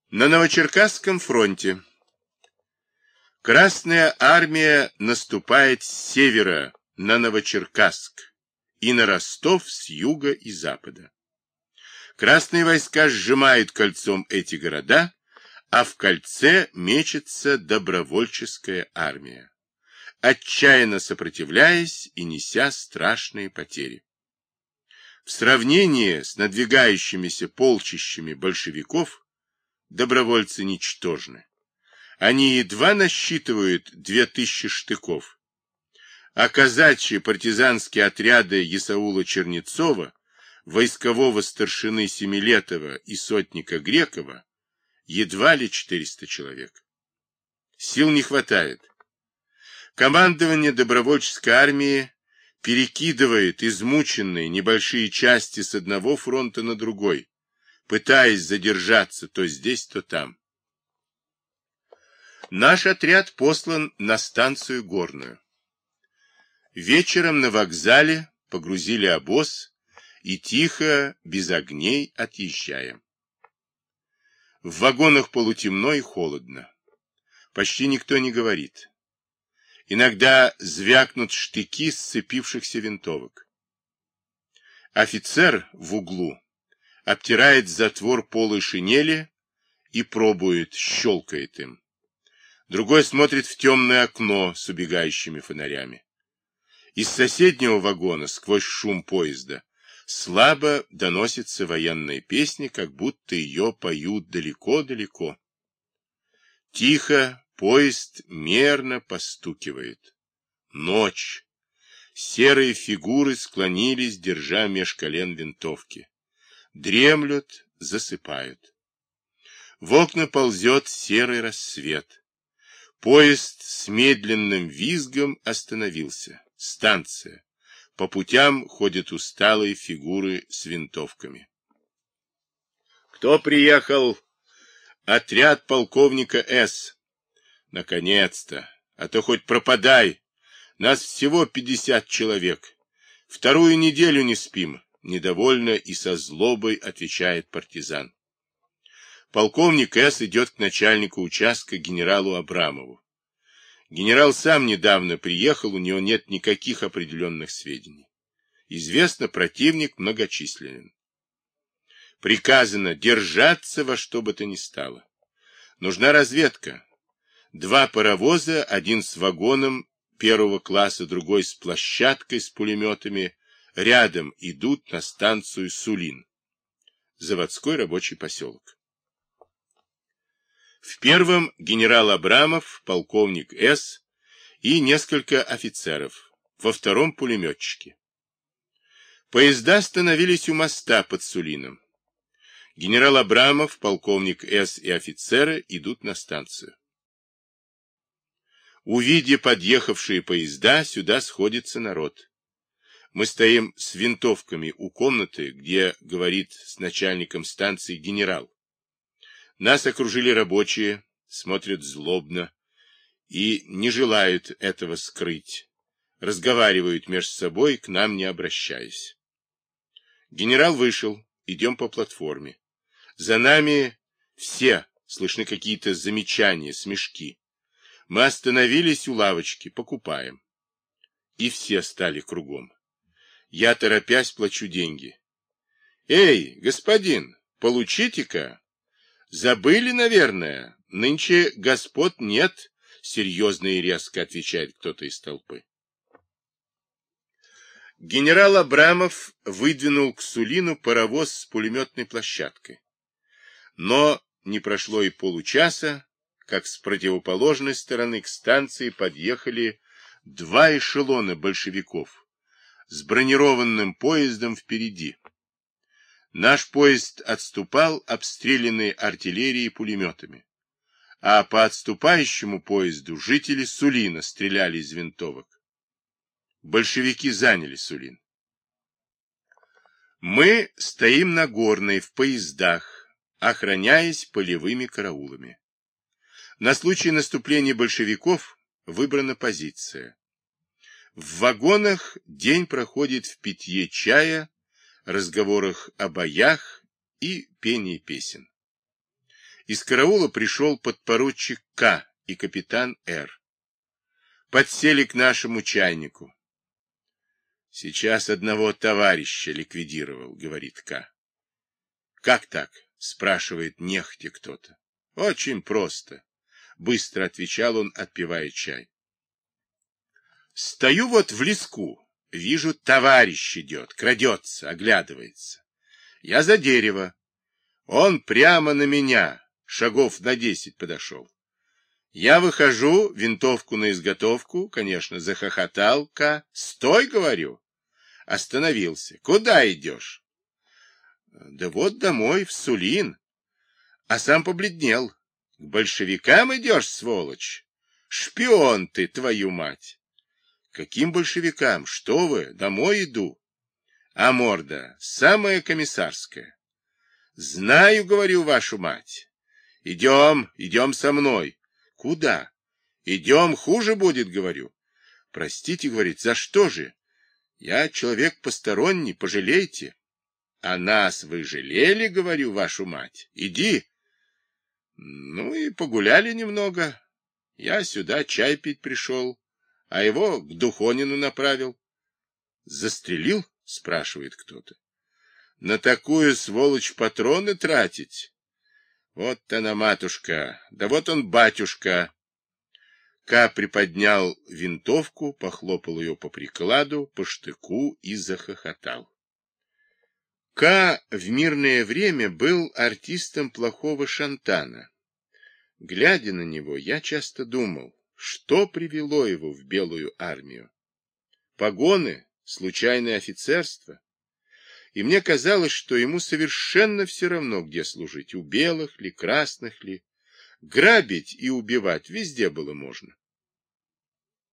На Новочеркасском фронте. Красная армия наступает с севера на Новочеркасск и на Ростов с юга и запада. Красные войска сжимают кольцом эти города, а в кольце мечется добровольческая армия, отчаянно сопротивляясь и неся страшные потери. В сравнении с надвигающимися полчищами большевиков добровольцы ничтожны. Они едва насчитывают 2000 штыков, а казачьи партизанские отряды Исаула Чернецова, войскового старшины Семилетова и сотника Грекова едва ли 400 человек. Сил не хватает. Командование добровольческой армии перекидывает измученные небольшие части с одного фронта на другой, пытаясь задержаться то здесь, то там. Наш отряд послан на станцию Горную. Вечером на вокзале погрузили обоз и тихо, без огней, отъезжаем. В вагонах полутемно и холодно. Почти никто не говорит. Иногда звякнут штыки сцепившихся винтовок. Офицер в углу обтирает затвор полой шинели и пробует, щелкает им. Другой смотрит в темное окно с убегающими фонарями. Из соседнего вагона, сквозь шум поезда, слабо доносится военная песня, как будто ее поют далеко-далеко. Тихо поезд мерно постукивает. Ночь. Серые фигуры склонились, держа меж колен винтовки. Дремлют, засыпают. В окна ползет серый рассвет. Поезд с медленным визгом остановился. Станция. По путям ходят усталые фигуры с винтовками. Кто приехал? Отряд полковника С. Наконец-то. А то хоть пропадай. Нас всего 50 человек. Вторую неделю не спим. Недовольно и со злобой отвечает партизан. Полковник С. идет к начальнику участка генералу Абрамову. Генерал сам недавно приехал, у него нет никаких определенных сведений. Известно, противник многочисленен. Приказано держаться во что бы то ни стало. Нужна разведка. 2 паровоза, один с вагоном первого класса, другой с площадкой с пулеметами, рядом идут на станцию Сулин, заводской рабочий поселок. В первом генерал Абрамов, полковник С. и несколько офицеров, во втором пулеметчики. Поезда остановились у моста под Сулином. Генерал Абрамов, полковник С. и офицеры идут на станцию. Увидя подъехавшие поезда, сюда сходится народ. Мы стоим с винтовками у комнаты, где говорит с начальником станции генерал. Нас окружили рабочие, смотрят злобно и не желают этого скрыть. Разговаривают между собой, к нам не обращаясь. Генерал вышел, идем по платформе. За нами все, слышны какие-то замечания, смешки. Мы остановились у лавочки, покупаем. И все стали кругом. Я, торопясь, плачу деньги. Эй, господин, получите-ка. Забыли, наверное, нынче господ нет, серьезно и резко отвечает кто-то из толпы. Генерал Абрамов выдвинул к Сулину паровоз с пулеметной площадкой. Но не прошло и получаса, как с противоположной стороны к станции подъехали 2 эшелона большевиков с бронированным поездом впереди. Наш поезд отступал, обстрелянный артиллерией и пулеметами, а по отступающему поезду жители Сулина стреляли из винтовок. Большевики заняли Сулин. Мы стоим на Горной в поездах, охраняясь полевыми караулами. На случай наступления большевиков выбрана позиция. В вагонах день проходит в питье чая, разговорах о боях и пении песен. Из караула пришел подпоручик К. и капитан Р. Подсели к нашему чайнику. Сейчас одного товарища ликвидировал, говорит К. Как так? Спрашивает нехотя кто-то. Очень просто. Быстро отвечал он, отпивая чай. Стою вот в леску. Вижу, товарищ идет, крадется, оглядывается. Я за дерево. Он прямо на меня, шагов на 10 подошел. Я выхожу, винтовку на изготовку, конечно, захохотал К. Стой, говорю. Остановился. Куда идешь? Да вот домой, в Сулин. А сам побледнел. К большевикам идешь, сволочь? Шпион ты, твою мать. Каким большевикам? Что вы? Домой иду. А морда самая комиссарская. Знаю, говорю, вашу мать. Идем, идем со мной. Куда? Идем, хуже будет, говорю. Простите, говорит, за что же? Я человек посторонний, пожалейте. А нас вы жалели, говорю, вашу мать. Иди. Ну и погуляли немного. Я сюда чай пить пришел, а его к Духонину направил. Застрелил? Спрашивает кто-то. На такую сволочь патроны тратить? Вот она, матушка, да вот он, батюшка. К. приподнял винтовку, похлопал ее по прикладу, по штыку и захохотал. К. в мирное время был артистом плохого шантана. Глядя на него, я часто думал, что привело его в Белую армию. Погоны, случайное офицерство. И мне казалось, что ему совершенно все равно, где служить, у белых ли, красных ли. Грабить и убивать везде было можно.